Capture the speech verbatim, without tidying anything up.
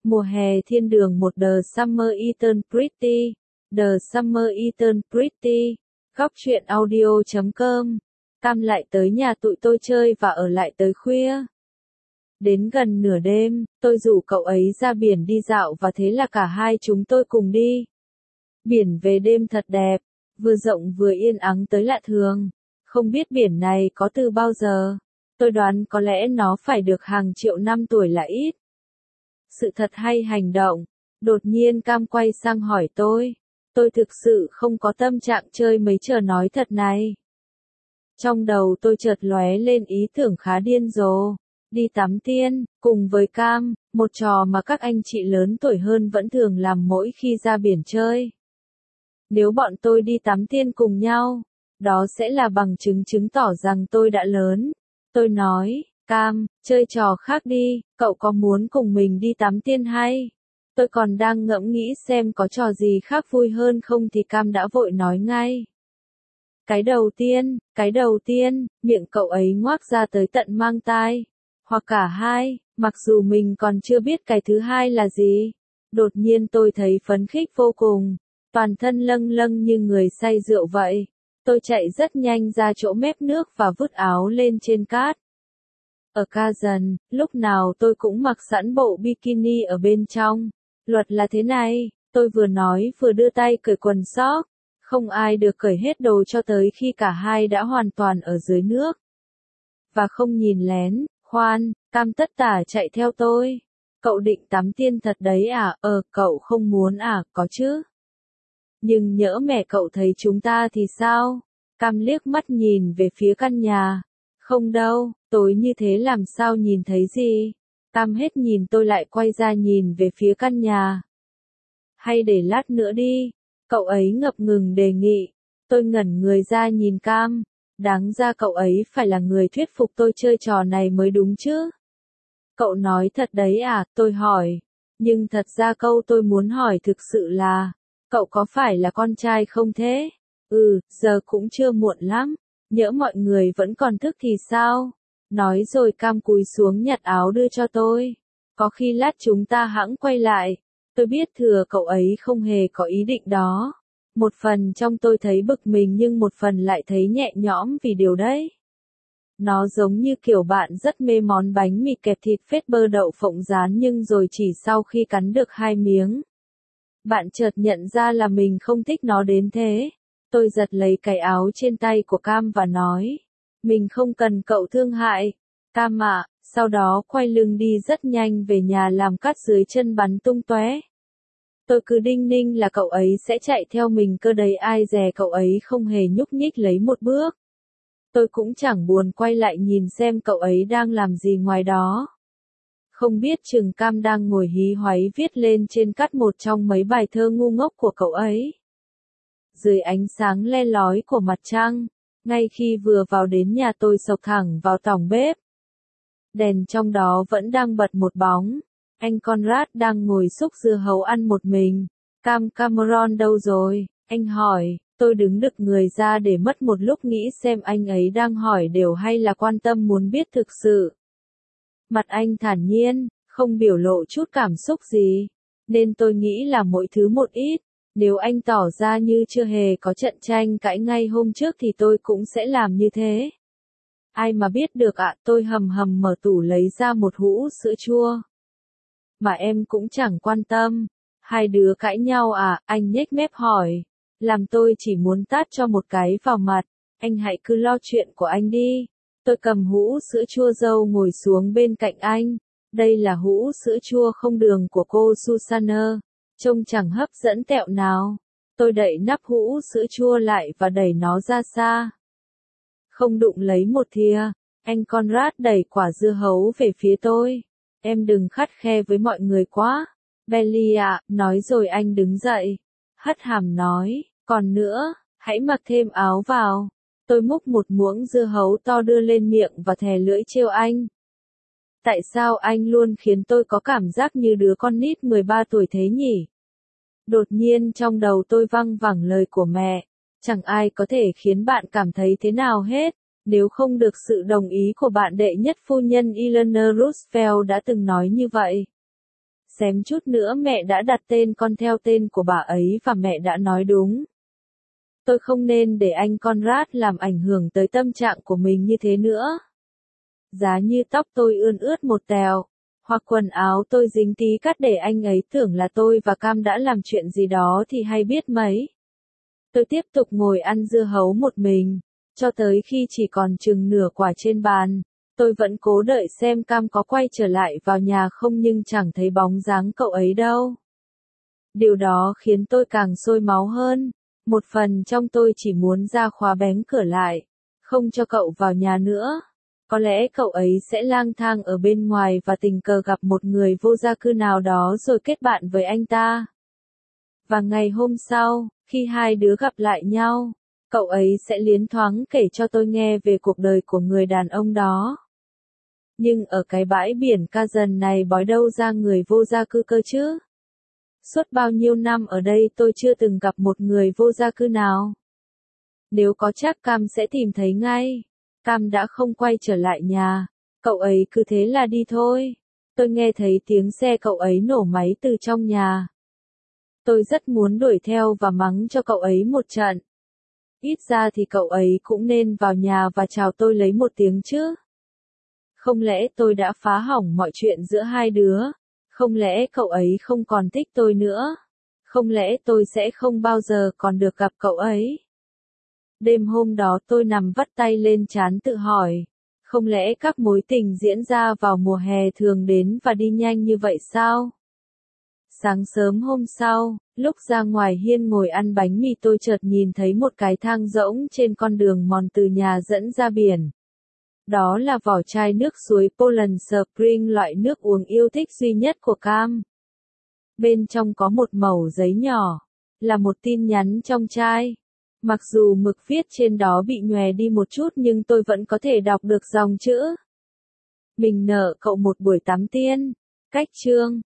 Mùa hè thiên đường một The Summer Eternal Pretty, The Summer Eternal Pretty, góc truyện audio chấm com. Cam lại tới nhà tụi tôi chơi và ở lại tới khuya. Đến gần nửa đêm, tôi rủ cậu ấy ra biển đi dạo và thế là cả hai chúng tôi cùng đi. Biển về đêm thật đẹp, vừa rộng vừa yên ắng tới lạ thường. Không biết biển này có từ bao giờ. Tôi đoán có lẽ nó phải được hàng triệu năm tuổi là ít. Sự thật hay hành động? Đột nhiên Cam quay sang hỏi tôi. Tôi thực sự không có tâm trạng chơi mấy trò nói thật này. Trong đầu tôi chợt lóe lên ý tưởng khá điên rồ. Đi tắm tiên, cùng với Cam, một trò mà các anh chị lớn tuổi hơn vẫn thường làm mỗi khi ra biển chơi. Nếu bọn tôi đi tắm tiên cùng nhau, đó sẽ là bằng chứng chứng tỏ rằng tôi đã lớn. Tôi nói, Cam, chơi trò khác đi, cậu có muốn cùng mình đi tắm tiên hay? Tôi còn đang ngẫm nghĩ xem có trò gì khác vui hơn không thì Cam đã vội nói ngay. Cái đầu tiên, cái đầu tiên, miệng cậu ấy ngoác ra tới tận mang tai. Hoặc cả hai, mặc dù mình còn chưa biết cái thứ hai là gì. Đột nhiên tôi thấy phấn khích vô cùng, toàn thân lâng lâng như người say rượu vậy. Tôi chạy rất nhanh ra chỗ mép nước và vứt áo lên trên cát. Ở Kazan, lúc nào tôi cũng mặc sẵn bộ bikini ở bên trong. Luật là thế này, tôi vừa nói vừa đưa tay cởi quần sóc. Không ai được cởi hết đồ cho tới khi cả hai đã hoàn toàn ở dưới nước. Và không nhìn lén, khoan, Cam tất tả chạy theo tôi. Cậu định tắm tiên thật đấy à? Ờ, cậu không muốn à? Có chứ. Nhưng nhỡ mẹ cậu thấy chúng ta thì sao? Cam liếc mắt nhìn về phía căn nhà. Không đâu, tối như thế làm sao nhìn thấy gì? Cam hết nhìn tôi lại quay ra nhìn về phía căn nhà. Hay để lát nữa đi. Cậu ấy ngập ngừng đề nghị. Tôi ngẩn người ra nhìn Cam. Đáng ra cậu ấy phải là người thuyết phục tôi chơi trò này mới đúng chứ. Cậu nói thật đấy à? Tôi hỏi. Nhưng thật ra câu tôi muốn hỏi thực sự là, cậu có phải là con trai không thế? Ừ, giờ cũng chưa muộn lắm. Nhỡ mọi người vẫn còn thức thì sao? Nói rồi Cam cúi xuống nhặt áo đưa cho tôi. Có khi lát chúng ta hẵng quay lại. Tôi biết thừa cậu ấy không hề có ý định đó. Một phần trong tôi thấy bực mình nhưng một phần lại thấy nhẹ nhõm vì điều đấy. Nó giống như kiểu bạn rất mê món bánh mì kẹp thịt phết bơ đậu phộng rán nhưng rồi chỉ sau khi cắn được hai miếng, bạn chợt nhận ra là mình không thích nó đến thế. Tôi giật lấy cái áo trên tay của Cam và nói, mình không cần cậu thương hại, Cam ạ, sau đó quay lưng đi rất nhanh về nhà làm cát dưới chân bắn tung tóe. Tôi cứ đinh ninh là cậu ấy sẽ chạy theo mình cơ đấy, ai dè cậu ấy không hề nhúc nhích lấy một bước. Tôi cũng chẳng buồn quay lại nhìn xem cậu ấy đang làm gì ngoài đó. Không biết chừng Cam đang ngồi hí hoáy viết lên trên cát một trong mấy bài thơ ngu ngốc của cậu ấy. Dưới ánh sáng le lói của mặt trăng, ngay khi vừa vào đến nhà tôi sộc thẳng vào tòng bếp. Đèn trong đó vẫn đang bật một bóng. Anh Conrad đang ngồi xúc dưa hấu ăn một mình. Cam Cameron đâu rồi? Anh hỏi. Tôi đứng đực người ra để mất một lúc nghĩ xem anh ấy đang hỏi đều hay là quan tâm muốn biết thực sự. Mặt anh thản nhiên, không biểu lộ chút cảm xúc gì. Nên tôi nghĩ là mỗi thứ một ít. Nếu anh tỏ ra như chưa hề có trận tranh cãi ngay hôm trước thì tôi cũng sẽ làm như thế. Ai mà biết được ạ, à, tôi hầm hầm mở tủ lấy ra một hũ sữa chua. Mà em cũng chẳng quan tâm. Hai đứa cãi nhau à? Anh nhếch mép hỏi. Làm tôi chỉ muốn tát cho một cái vào mặt. Anh hãy cứ lo chuyện của anh đi. Tôi cầm hũ sữa chua dâu ngồi xuống bên cạnh anh. Đây là hũ sữa chua không đường của cô Susanna. Trông chẳng hấp dẫn tẹo nào. Tôi đậy nắp hũ sữa chua lại và đẩy nó ra xa. Không đụng lấy một thìa. Anh Conrad đẩy quả dưa hấu về phía tôi. Em đừng khắt khe với mọi người quá. Belly ạ, nói rồi anh đứng dậy. Hất hàm nói, còn nữa, hãy mặc thêm áo vào. Tôi múc một muỗng dưa hấu to đưa lên miệng và thè lưỡi trêu anh. Tại sao anh luôn khiến tôi có cảm giác như đứa con nít mười ba tuổi thế nhỉ? Đột nhiên trong đầu tôi văng vẳng lời của mẹ. Chẳng ai có thể khiến bạn cảm thấy thế nào hết, nếu không được sự đồng ý của bạn đệ nhất phu nhân Eleanor Roosevelt đã từng nói như vậy. Xém chút nữa mẹ đã đặt tên con theo tên của bà ấy và mẹ đã nói đúng. Tôi không nên để anh Conrad làm ảnh hưởng tới tâm trạng của mình như thế nữa. Giá như tóc tôi ươn ướt một tèo, hoặc quần áo tôi dính tí cát để anh ấy tưởng là tôi và Cam đã làm chuyện gì đó thì hay biết mấy. Tôi tiếp tục ngồi ăn dưa hấu một mình, cho tới khi chỉ còn chừng nửa quả trên bàn. Tôi vẫn cố đợi xem Cam có quay trở lại vào nhà không nhưng chẳng thấy bóng dáng cậu ấy đâu. Điều đó khiến tôi càng sôi máu hơn. Một phần trong tôi chỉ muốn ra khóa bén cửa lại, không cho cậu vào nhà nữa. Có lẽ cậu ấy sẽ lang thang ở bên ngoài và tình cờ gặp một người vô gia cư nào đó rồi kết bạn với anh ta. Và ngày hôm sau, khi hai đứa gặp lại nhau, cậu ấy sẽ liến thoáng kể cho tôi nghe về cuộc đời của người đàn ông đó. Nhưng ở cái bãi biển ca dần này bói đâu ra người vô gia cư cơ chứ? Suốt bao nhiêu năm ở đây tôi chưa từng gặp một người vô gia cư nào. Nếu có chắc Cam sẽ tìm thấy ngay. Cam đã không quay trở lại nhà, cậu ấy cứ thế là đi thôi. Tôi nghe thấy tiếng xe cậu ấy nổ máy từ trong nhà. Tôi rất muốn đuổi theo và mắng cho cậu ấy một trận. Ít ra thì cậu ấy cũng nên vào nhà và chào tôi lấy một tiếng chứ. Không lẽ tôi đã phá hỏng mọi chuyện giữa hai đứa? Không lẽ cậu ấy không còn thích tôi nữa? Không lẽ tôi sẽ không bao giờ còn được gặp cậu ấy? Đêm hôm đó tôi nằm vắt tay lên trán tự hỏi, không lẽ các mối tình diễn ra vào mùa hè thường đến và đi nhanh như vậy sao? Sáng sớm hôm sau, lúc ra ngoài hiên ngồi ăn bánh mì tôi chợt nhìn thấy một cái thang rỗng trên con đường mòn từ nhà dẫn ra biển. Đó là vỏ chai nước suối Poland Spring, loại nước uống yêu thích duy nhất của Cam. Bên trong có một mẩu giấy nhỏ, là một tin nhắn trong chai. Mặc dù mực viết trên đó bị nhòe đi một chút nhưng tôi vẫn có thể đọc được dòng chữ. Mình nợ cậu một buổi tắm tiên. Cách chương